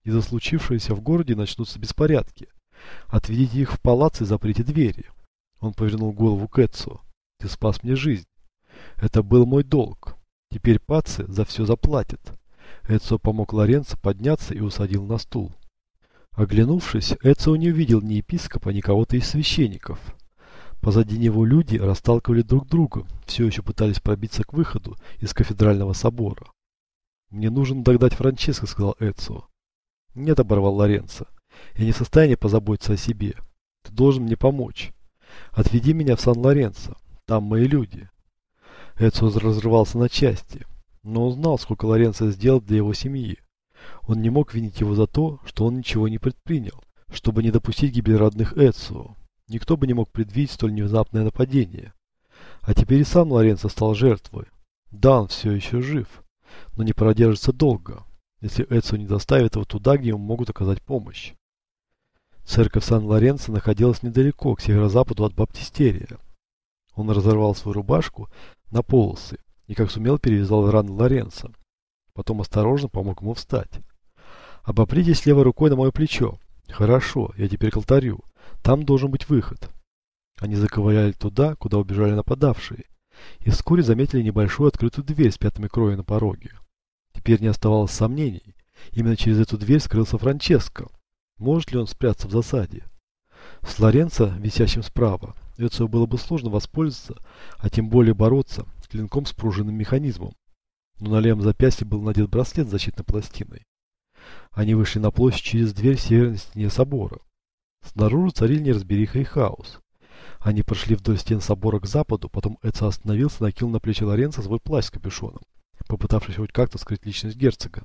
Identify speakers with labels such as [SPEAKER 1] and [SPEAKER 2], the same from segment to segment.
[SPEAKER 1] Из-за случившегося в городе начнутся беспорядки. Отведите их в палац и заприте двери. Он повернул голову к Эцио. Ты спас мне жизнь. Это был мой долг. Теперь Пацци за все заплатит. Эцио помог Лоренцо подняться и усадил на стул. Оглянувшись, Эцио не увидел ни епископа, ни кого-то из священников. Позади него люди расталкивали друг друга, все еще пытались пробиться к выходу из кафедрального собора. «Мне нужно догнать Франческо», — сказал Эцио. «Нет», — оборвал Лоренцо. «Я не в состоянии позаботиться о себе. Ты должен мне помочь. Отведи меня в Сан-Лоренцо. Там мои люди». Эцио разрывался на части, но он знал, сколько Лоренцо сделал для его семьи. Он не мог винить его за то, что он ничего не предпринял, чтобы не допустить гибели родных Эцио. Никто бы не мог предвидеть столь внезапное нападение. А теперь и сам Лоренцо стал жертвой. Да, он все еще жив, но не продержится долго, если Эцио не доставит его туда, где ему могут оказать помощь. Церковь Сан-Лоренцо находилась недалеко, к северо-западу от Баптистерия. Он разорвал свою рубашку на полосы и как сумел перевязал раны Лоренцо. Потом осторожно помог ему встать. «Обопритесь левой рукой на мое плечо». «Хорошо, я теперь к алтарю. Там должен быть выход». Они заковыляли туда, куда убежали нападавшие, и вскоре заметили небольшую открытую дверь с пятнами крови на пороге. Теперь не оставалось сомнений. Именно через эту дверь скрылся Франческо. Может ли он спрятаться в засаде? С Лоренцо, висящим справа, Эцио было бы сложно воспользоваться, а тем более бороться клинком с пружинным механизмом. Но на левом запястье был надет браслет с защитной пластиной. Они вышли на площадь через дверь в северной стене собора. Снаружи царили неразбериха и хаос. Они прошли вдоль стен собора к западу, потом Эцио остановился и накинул на плечи Лоренцо свой плащ с капюшоном, попытавшись хоть как-то скрыть личность герцога.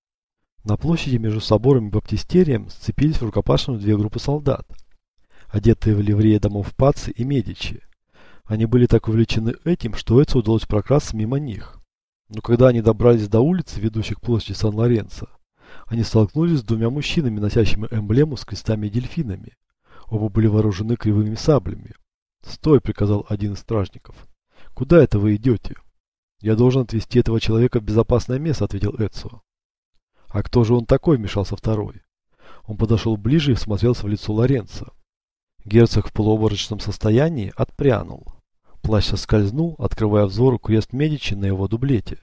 [SPEAKER 1] На площади между собором и баптистерием сцепились в рукопашную две группы солдат, одетые в ливреи домов Пацци и Медичи. Они были так увлечены этим, что Эцио удалось прокрасться мимо них. Но когда они добрались до улицы, ведущей к площади Сан-Лоренцо, они столкнулись с двумя мужчинами, носящими эмблему с крестами и дельфинами. Оба были вооружены кривыми саблями. «Стой!» — приказал один из стражников. «Куда это вы идете?» «Я должен отвезти этого человека в безопасное место», — ответил Эцио. «А кто же он такой?» — вмешался второй. Он подошел ближе и всмотрелся в лицо Лоренцо. Герцог в полуобморочном состоянии отпрянул. Плащ соскользнул, открывая взору крест Медичи на его дублете.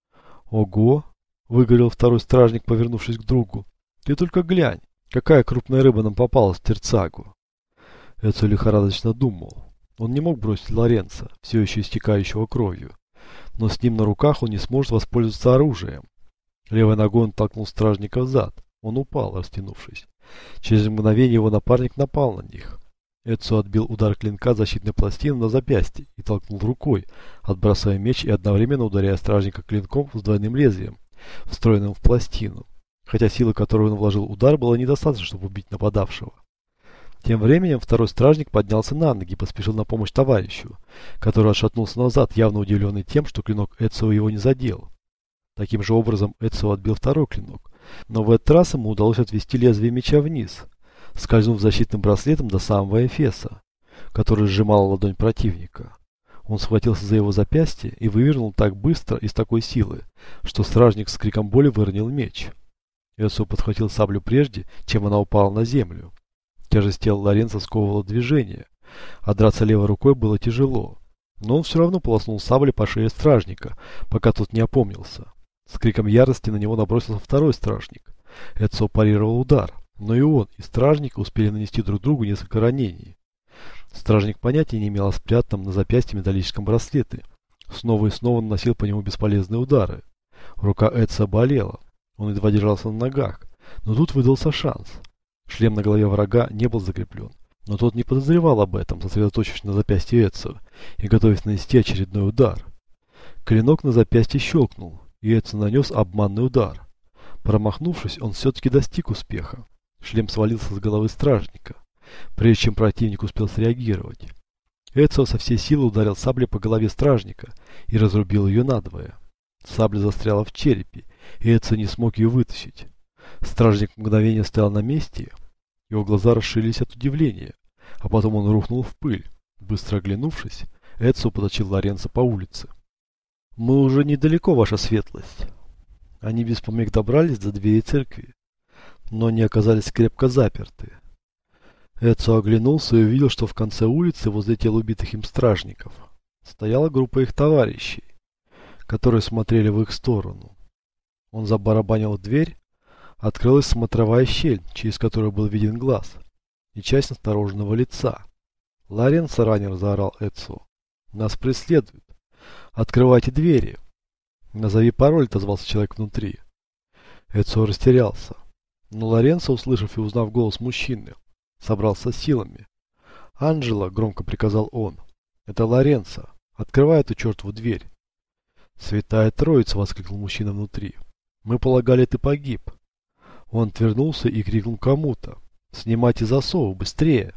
[SPEAKER 1] «Ого!» — выговорил второй стражник, повернувшись к другу. «Ты только глянь, какая крупная рыба нам попалась в терцагу!» Эцио лихорадочно думал. Он не мог бросить Лоренцо, все еще истекающего кровью. Но с ним на руках он не сможет воспользоваться оружием. Левой ногой он толкнул стражника взад. Он упал, растянувшись. Через мгновение его напарник напал на них. Эцио отбил удар клинка защитной пластины на запястье и толкнул рукой, отбрасывая меч и одновременно ударяя стражника клинком с двойным лезвием, встроенным в пластину. Хотя сила, которую он вложил в удар, была недостаточно, чтобы убить нападавшего. Тем временем второй стражник поднялся на ноги и поспешил на помощь товарищу, который отшатнулся назад, явно удивленный тем, что клинок Эцио его не задел. Таким же образом Эцио отбил второй клинок, но в этот раз ему удалось отвести лезвие меча вниз, скользнув защитным браслетом до самого эфеса, который сжимал ладонь противника. Он схватился за его запястье и вывернул так быстро и с такой силы, что стражник с криком боли выронил меч. Эцио подхватил саблю прежде, чем она упала на землю. Тяжесть тела Лоренцо сковывала движение, а драться левой рукой было тяжело. Но он все равно полоснул саблей по шее стражника, пока тот не опомнился. С криком ярости на него набросился второй стражник. Эцио парировал удар, но и он, и стражник успели нанести друг другу несколько ранений. Стражник понятия не имел о спрятанном на запястье металлическом браслете. Снова и снова наносил по нему бесполезные удары. Рука Эцио болела, он едва держался на ногах, но тут выдался шанс. Шлем на голове врага не был закреплен, но тот не подозревал об этом, сосредоточившись на запястье Эцио и готовясь нанести очередной удар. Клинок на запястье щелкнул, и Эцио нанес обманный удар. Промахнувшись, он все-таки достиг успеха. Шлем свалился с головы стражника, прежде чем противник успел среагировать. Эцио со всей силы ударил саблей по голове стражника и разрубил ее надвое. Сабля застряла в черепе, и Эцио не смог ее вытащить. Стражник мгновение стоял на месте, его глаза расширились от удивления, а потом он рухнул в пыль. Быстро оглянувшись, Эцио потащил Лоренцо по улице. «Мы уже недалеко, ваша светлость». Они без помех добрались до двери церкви. но они оказались крепко заперты. Эцио оглянулся и увидел, что в конце улицы, возле тел убитых им стражников, стояла группа их товарищей, которые смотрели в их сторону. Он забарабанил в дверь, открылась смотровая щель, через которую был виден глаз, и часть настороженного лица. «Лоренцо, раннер!» — заорал Эцио. «Нас преследуют! Открывайте двери!» «Назови пароль!» — отозвался человек внутри. Эцио растерялся. Но Лоренцо, услышав и узнав голос мужчины, собрался силами. «Анджело!» — громко приказал он. «Это Лоренцо! Открывай эту чертову дверь!» «Святая Троица!» — воскликнул мужчина внутри. «Мы полагали, ты погиб!» Он отвернулся и крикнул кому-то. «Снимайте засовы! Быстрее!»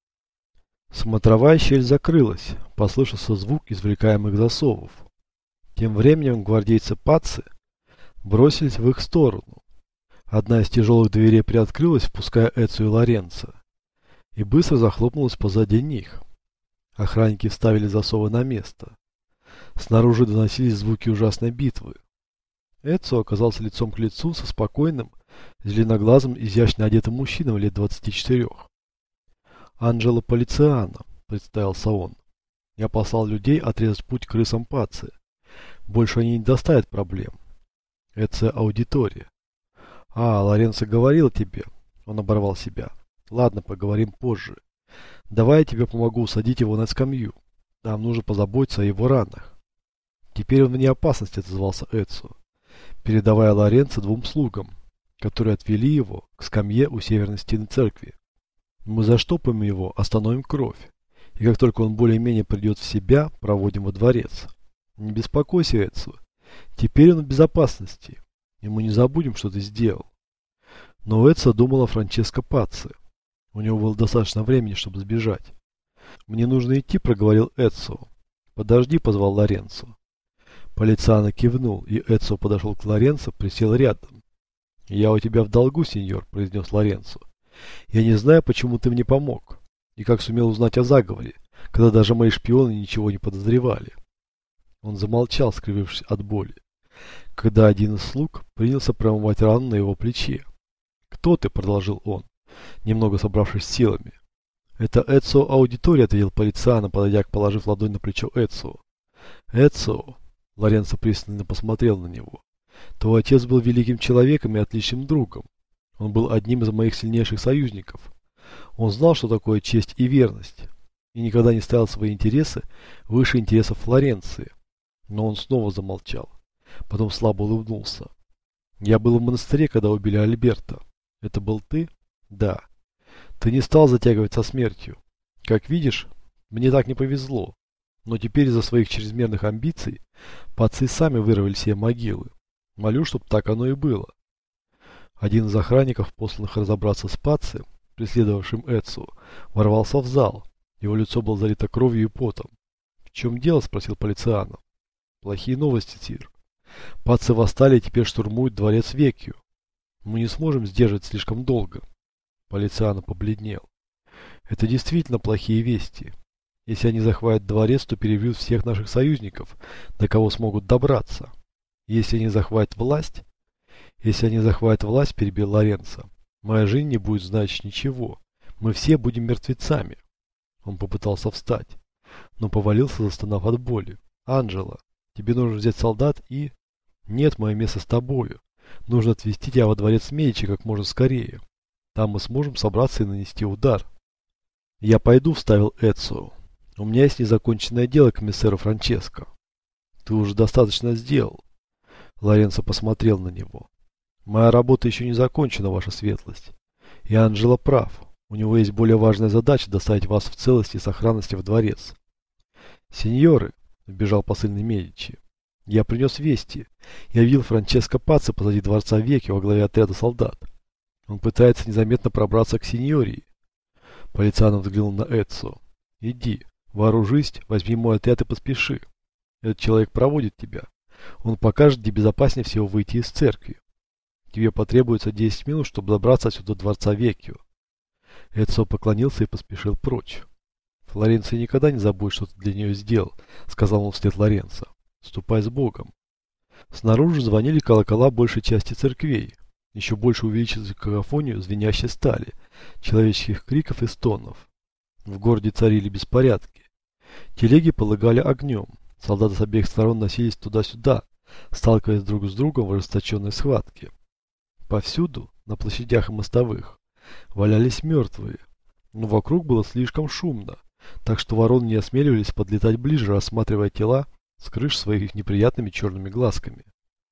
[SPEAKER 1] Смотровая щель закрылась. Послышался звук извлекаемых засовов. Тем временем гвардейцы Пацци бросились в их сторону. Одна из тяжелых дверей приоткрылась, впуская Эцио и Лоренцо, и быстро захлопнулась позади них. Охранники вставили засовы на место. Снаружи доносились звуки ужасной битвы. Эцио оказался лицом к лицу со спокойным, зеленоглазым, изящно одетым мужчиной лет 24. «Анджело Полициано», — представился он. «Я послал людей отрезать путь крысам Пацци. Больше они не доставят проблем. Это аудитория». «А, Лоренцо говорил тебе». Он оборвал себя. «Ладно, поговорим позже. Давай я тебе помогу усадить его на скамью. Нам нужно позаботиться о его ранах». «Теперь он вне опасности», — отозвался Эцио, передавая Лоренцо двум слугам, которые отвели его к скамье у северной стены церкви. «Мы заштопаем его, остановим кровь, и как только он более-менее придет в себя, проводим во дворец. Не беспокойся, Эцио, теперь он в безопасности, и мы не забудем, что ты сделал». Но Эцио думал о Франческо Пацци. У него было достаточно времени, чтобы сбежать. «Мне нужно идти», — проговорил Эцио. «Подожди», — позвал Лоренцо. Полициано кивнул, и Эцио подошел к Лоренцо, присел рядом. «Я у тебя в долгу, сеньор», — произнес Лоренцо. «Я не знаю, почему ты мне помог, и как сумел узнать о заговоре, когда даже мои шпионы ничего не подозревали». Он замолчал, скривившись от боли, когда один из слуг принялся промывать рану на его плече. «Кто ты?» — продолжил он, немного собравшись силами. «Это Эцио Аудитория», — ответил Полициано, подойдя, положив ладонь на плечо Эцио. «Эцио», — Лоренцо пристально посмотрел на него, — «твой отец был великим человеком и отличным другом. Он был одним из моих сильнейших союзников. Он знал, что такое честь и верность, и никогда не ставил свои интересы выше интересов Флоренции». Но он снова замолчал. Потом слабо улыбнулся. «Я был в монастыре, когда убили Альберта. Это был ты?» «Да. Ты не стал затягивать со смертью. Как видишь, мне так не повезло. Но теперь из-за своих чрезмерных амбиций паццы сами вырвали себе могилы. Молю, чтоб так оно и было». Один из охранников, посланных разобраться с Пацци, преследовавшим Эцио, ворвался в зал. Его лицо было залито кровью и потом. «В чем дело?» — спросил Полициано. «Плохие новости, сир. Паццы восстали и теперь штурмуют дворец Веккио. Мы не сможем сдерживать слишком долго». Полициано побледнел. «Это действительно плохие вести. Если они захватят дворец, то перебьют всех наших союзников, до кого смогут добраться. Если они захватят власть...» «Если они захватят власть», — перебил Лоренцо, — «моя жизнь не будет значить ничего. Мы все будем мертвецами». Он попытался встать, но повалился, застонав от боли. «Анджело, тебе нужно взять солдат и...» «Нет, мое место с тобою. Нужно отвезти тебя во дворец Медичи как можно скорее. Там мы сможем собраться и нанести удар». «Я пойду», — вставил Эцио. «У меня есть незаконченное дело к мессеру Франческо». «Ты уже достаточно сделал». Лоренцо посмотрел на него. «Моя работа еще не закончена, ваша светлость. И Анджело прав. У него есть более важная задача доставить вас в целости и сохранности в дворец». «Сеньоры», — вбежал посыльный Медичи, — «я принес вести. Я видел Франческо Пацци позади дворца Веккио во главе отряда солдат. Он пытается незаметно пробраться к сеньории». Полициано взглянул на Эцио. «Иди, вооружись, возьми мой отряд и поспеши. Этот человек проводит тебя. Он покажет, где безопаснее всего выйти из церкви. Тебе потребуется 10 минут, чтобы добраться отсюда до дворца Веккио». Эцио поклонился и поспешил прочь. «Флоренция никогда не забудет, что ты для нее сделал», — сказал он вслед Лоренцо. «Ступай с Богом». Снаружи звонили колокола большей части церквей. еще больше увеличилась какофонию звенящей стали, человеческих криков и стонов. В городе царили беспорядки. Телеги полыгали огнем. Солдаты с обеих сторон носились туда-сюда, сталкиваясь друг с другом в ожесточенной схватке. Повсюду, на площадях и мостовых, валялись мертвые, но вокруг было слишком шумно, так что вороны не осмеливались подлетать ближе, рассматривая тела с крыш своих неприятными черными глазками.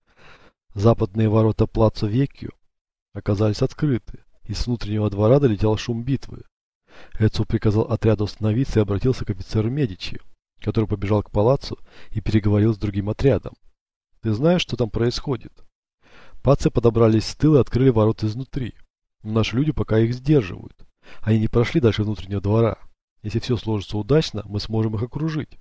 [SPEAKER 1] Западные ворота Плаццо Веккио оказались открыты, и с внутреннего двора долетел шум битвы. Эцио приказал отряду остановиться и обратился к офицеру Медичи, который побежал к палаццо и переговорил с другим отрядом. «Ты знаешь, что там происходит?» Паццы подобрались с тыла и открыли ворота изнутри. Но наши люди пока их сдерживают. Они не прошли дальше внутреннего двора. Если все сложится удачно, мы сможем их окружить.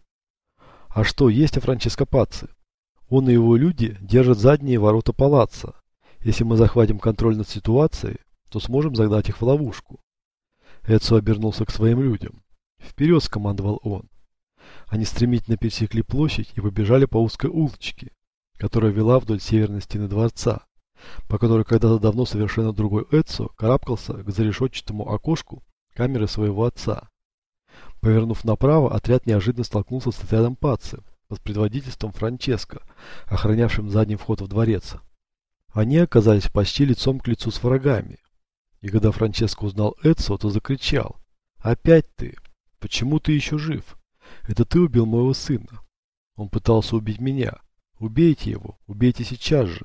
[SPEAKER 1] А что есть о Франческо Пацци? Он и его люди держат задние ворота палаццо. Если мы захватим контроль над ситуацией, то сможем загнать их в ловушку. Эцио обернулся к своим людям. «Вперед!» — скомандовал он. Они стремительно пересекли площадь и побежали по узкой улочке, которая вела вдоль северной стены дворца, по которой когда-то давно совершенно другой Эцио карабкался к зарешетчатому окошку камеры своего отца. Повернув направо, отряд неожиданно столкнулся с отрядом Пацци под предводительством Франческо, охранявшим задний вход в дворец. Они оказались почти лицом к лицу с врагами. И когда Франческо узнал Эцио, то закричал: «Опять ты? Почему ты еще жив? Это ты убил моего сына. Он пытался убить меня. Убейте его, убейте сейчас же».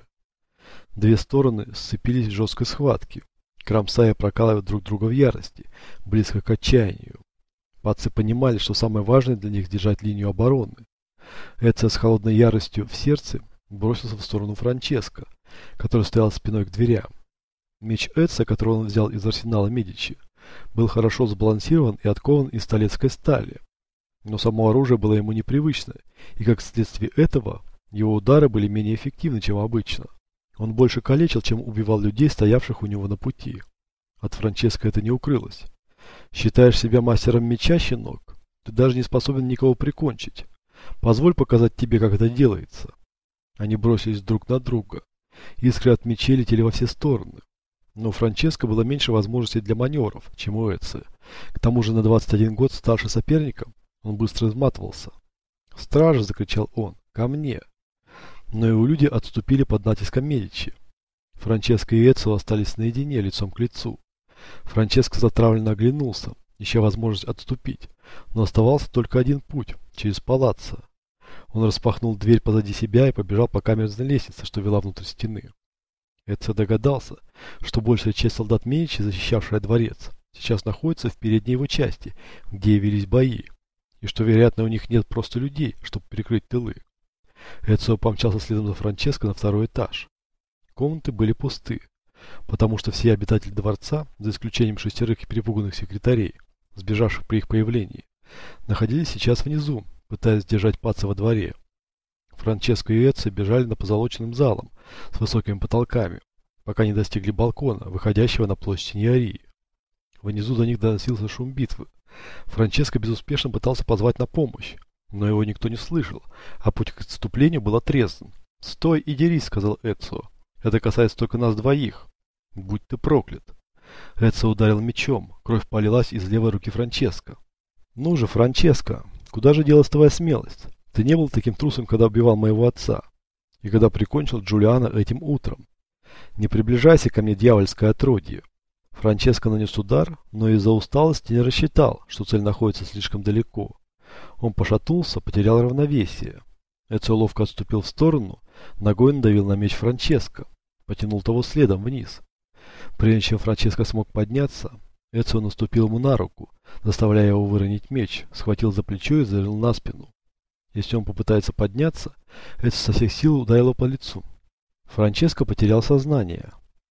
[SPEAKER 1] Две стороны сцепились в жесткой схватке, кромсая и прокалывая друг друга в ярости, близко к отчаянию. Паццы понимали, что самое важное для них держать линию обороны. Эцио с холодной яростью в сердце бросился в сторону Франческо, который стоял спиной к дверям. Меч Эцио, который он взял из арсенала Медичи, был хорошо сбалансирован и откован из столетской стали. Но само оружие было ему непривычно, и как следствие этого, его удары были менее эффективны, чем обычно. Он больше калечил, чем убивал людей, стоявших у него на пути. От Франческо это не укрылось. «Считаешь себя мастером меча, щенок? Ты даже не способен никого прикончить. Позволь показать тебе, как это делается». Они бросились друг на друга. Искры от мечей летели во все стороны. Но у Франческо было меньше возможностей для маневров, чем у Эцио. К тому же на 21 год старше соперника он быстро изматывался. «Стража!» — закричал он. «Ко мне!» Но его люди отступили под натиском Медичи. Франческо и Эцио остались наедине, лицом к лицу. Франческо затравленно оглянулся, ища возможность отступить, но оставался только один путь — через палаццо. Он распахнул дверь позади себя и побежал по камерной лестнице, что вела внутрь стены. Эцио догадался, что большая часть солдат Медичи, защищавшая дворец, сейчас находится в передней его части, где велись бои, и что, вероятно, у них нет просто людей, чтобы прикрыть тылы. Эцио помчался следом за Франческо на второй этаж. Комнаты были пусты, потому что все обитатели дворца, за исключением 6 перепуганных секретарей, сбежавших при их появлении, находились сейчас внизу, пытаясь держать Паццо во дворе. Франческо и Эцио бежали по позолоченным залам с высокими потолками, пока не достигли балкона, выходящего на площадь Синьории. Внизу до них доносился шум битвы. Франческо безуспешно пытался позвать на помощь, но его никто не слышал, а путь к отступлению был отрезан. «Стой и дерись», — сказал Эцио. «Это касается только нас двоих. Будь ты проклят». Эцио ударил мечом, кровь полилась из левой руки Франческо. «Ну же, Франческо, куда же делась твоя смелость? Ты не был таким трусом, когда убивал моего отца, и когда прикончил Джулиана этим утром. Не приближайся ко мне, дьявольское отродье». Франческо нанес удар, но из-за усталости не рассчитал, что цель находится слишком далеко. Он пошатнулся, потерял равновесие. Эцио ловко отступил в сторону, ногой надавил на меч Франческо, потянул того следом вниз. Прежде чем Франческо смог подняться, Эцио наступил ему на руку, заставляя его выронить меч, схватил за плечо и завалил на спину. Если он попытается подняться, Эцио со всех сил ударил его по лицу. Франческо потерял сознание.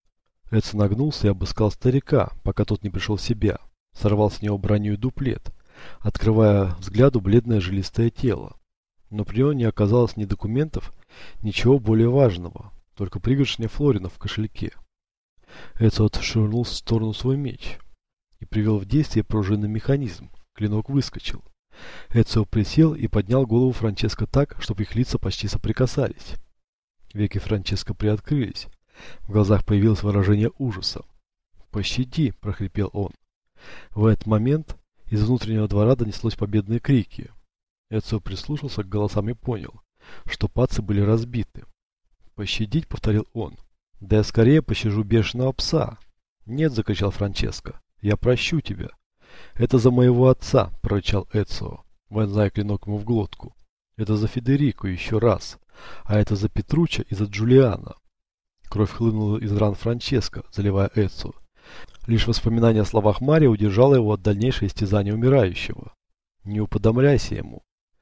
[SPEAKER 1] Эцио нагнулся и обыскал старика, пока тот не пришел в себя, сорвал с него броню и дуплет, открывая взгляду бледное жилистое тело. Но при нем не оказалось ни документов, ничего более важного, только пригоршня флоринов в кошельке. Эцио отшвырнул в сторону свой меч и привел в действие пружинный механизм. Клинок выскочил. Эцио присел и поднял голову Франческо так, чтобы их лица почти соприкасались. Веки Франческо приоткрылись. В глазах появилось выражение ужаса. «Пощади!» – прохрипел он. В этот момент из внутреннего двора донеслось победные крики. Эцио прислушался к голосам и понял, что пацы были разбиты. «Пощадить?» – повторил он. «Да я скорее пощажу бешеного пса!» «Нет!» – закричал Франческо. «Я прощу тебя!» «Это за моего отца!» – прорычал Эцио, вонзая клинок ему в глотку. «Это за Федерико еще раз! А это за Петруччо и за Джулиано!» Кровь хлынула из ран Франческо, заливая Эцио. Лишь воспоминание о словах Марио удержало его от дальнейшего истязания умирающего. «Не уподобляйся ему!»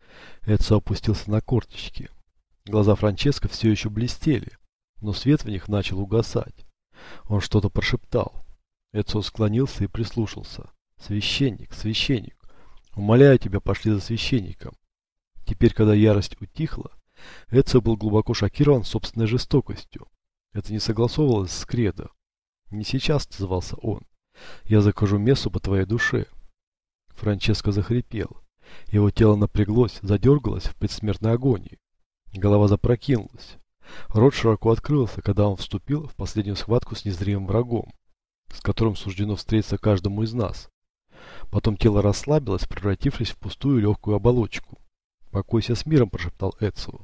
[SPEAKER 1] Эцио опустился на корточки. Глаза Франческо все еще блестели, но свет в них начал угасать. Он что-то прошептал. Эцио склонился и прислушался. «Священник, священник! Умоляю тебя, пошли за священником!» Теперь, когда ярость утихла, Эцио был глубоко шокирован собственной жестокостью. Это не согласовывалось с кредо. «Не сейчас», — отзывался он. «Я закажу мессу по твоей душе». Франческо захрипел. Его тело напряглось, задергалось в предсмертной агонии. Голова запрокинулась. Рот широко открылся, когда он вступил в последнюю схватку с незримым врагом, с которым суждено встретиться каждому из нас. Потом тело расслабилось, превратившись в пустую легкую оболочку. «Покойся с миром», – прошептал Эцио.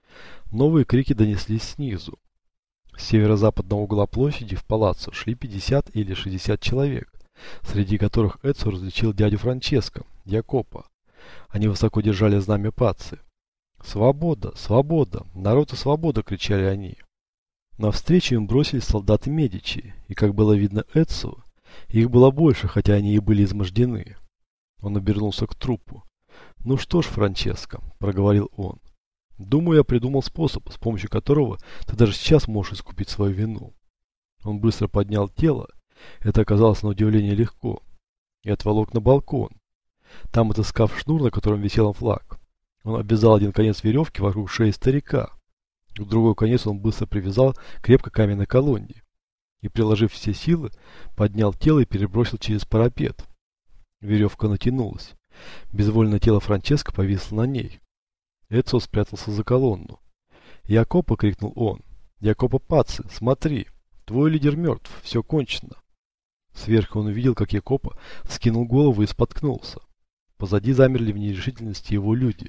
[SPEAKER 1] Новые крики донеслись снизу. С северо-западного угла площади в палаццо шли 50 или 60 человек, среди которых Эцио различил дядю Франческо, Якопо. Они высоко держали знамя пацци. «Свобода! Свобода! Народ и свобода!» – кричали они. Навстречу им бросились солдаты Медичи, и, как было видно Эцио, их было больше, хотя они и были измождены. Он обернулся к трупу. «Ну что ж, Франческо», – проговорил он, – «думаю, я придумал способ, с помощью которого ты даже сейчас можешь искупить свою вину». Он быстро поднял тело, это оказалось на удивление легко, и отволок на балкон. Там, отыскав шнур, на котором висел флаг, он обвязал один конец веревки вокруг шеи старика, к другой конец он быстро привязал крепко к каменной колонне и, приложив все силы, поднял тело и перебросил через парапет. Веревка натянулась. Безвольное тело Франческо повисло на ней. Эцио спрятался за колонну. «Якопо!» — крикнул он. «Якопо Пацци, смотри! Твой лидер мертв, все кончено!» Сверху он увидел, как Якопо вскинул голову и споткнулся. Позади замерли в нерешительности его люди.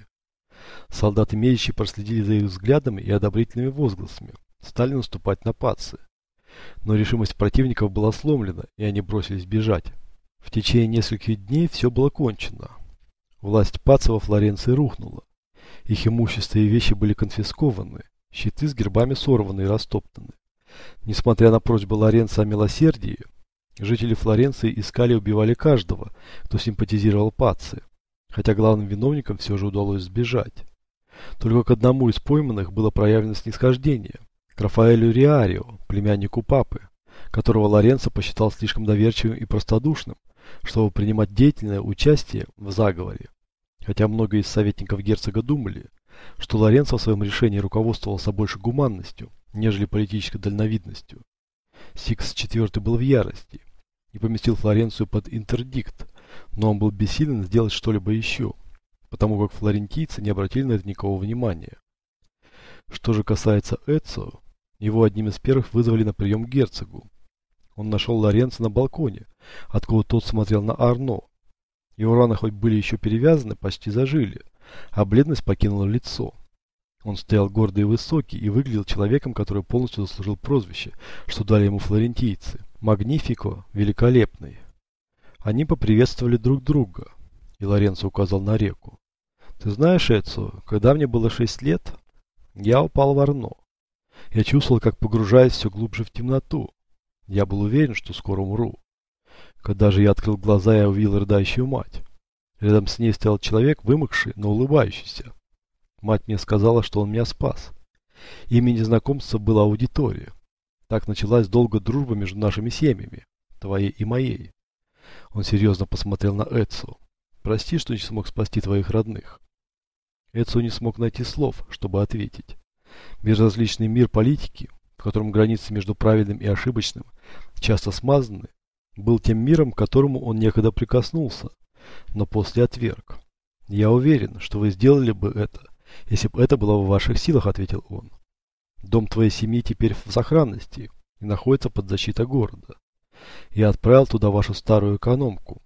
[SPEAKER 1] Солдаты Медичи проследили за их взглядами и одобрительными возгласами, стали наступать на Пацци. Но решимость противников была сломлена, и они бросились бежать. В течение нескольких дней все было кончено. Власть Пацци во Флоренции рухнула. Их имущество и вещи были конфискованы, щиты с гербами сорваны и растоптаны. Несмотря на просьбы Лоренцо о милосердии, жители Флоренции искали и убивали каждого, кто симпатизировал Пацци, хотя главным виновникам все же удалось сбежать. Только к одному из пойманных было проявлено снисхождение, к Рафаэлю Риарио, племяннику папы, которого Лоренцо посчитал слишком доверчивым и простодушным, чтобы принимать деятельное участие в заговоре. Хотя многие из советников герцога думали, что Лоренцо в своем решении руководствовался больше гуманностью, нежели политической дальновидностью. Сикс IV был в ярости и поместил Флоренцию под интердикт, но он был бессилен сделать что-либо еще, потому как флорентийцы не обратили на это никакого внимания. Что же касается Эцио, его одним из первых вызвали на прием к герцогу. Он нашел Лоренцо на балконе, откуда тот смотрел на Арно. Его раны хоть были еще перевязаны, почти зажили, а бледность покинула лицо. Он стоял гордый и высокий и выглядел человеком, который полностью заслужил прозвище, что дали ему флорентийцы. Магнифико, великолепный. Они поприветствовали друг друга, и Лоренцо указал на реку. «Ты знаешь, Эцио, когда мне было 6 лет, я упал в Арно. Я чувствовал, как погружаюсь все глубже в темноту. Я был уверен, что скоро умру. Когда же я открыл глаза, я увидел рыдающую мать. Рядом с ней стоял человек, вымокший, но улыбающийся. Мать мне сказала, что он меня спас. Имя незнакомца было Аудитория. Так началась долгая дружба между нашими семьями, твоей и моей». Он серьезно посмотрел на Эцио. «Прости, что не смог спасти твоих родных». Эцио не смог найти слов, чтобы ответить. Безразличный мир политики, в котором границы между правильным и ошибочным часто смазаны, был тем миром, к которому он некогда прикоснулся, но после отверг. «Я уверен, что вы сделали бы это, если бы это было в ваших силах», — ответил он. Дом твоей семьи теперь в сохранности и находится под защитой города. Я отправил туда вашу старую экономку,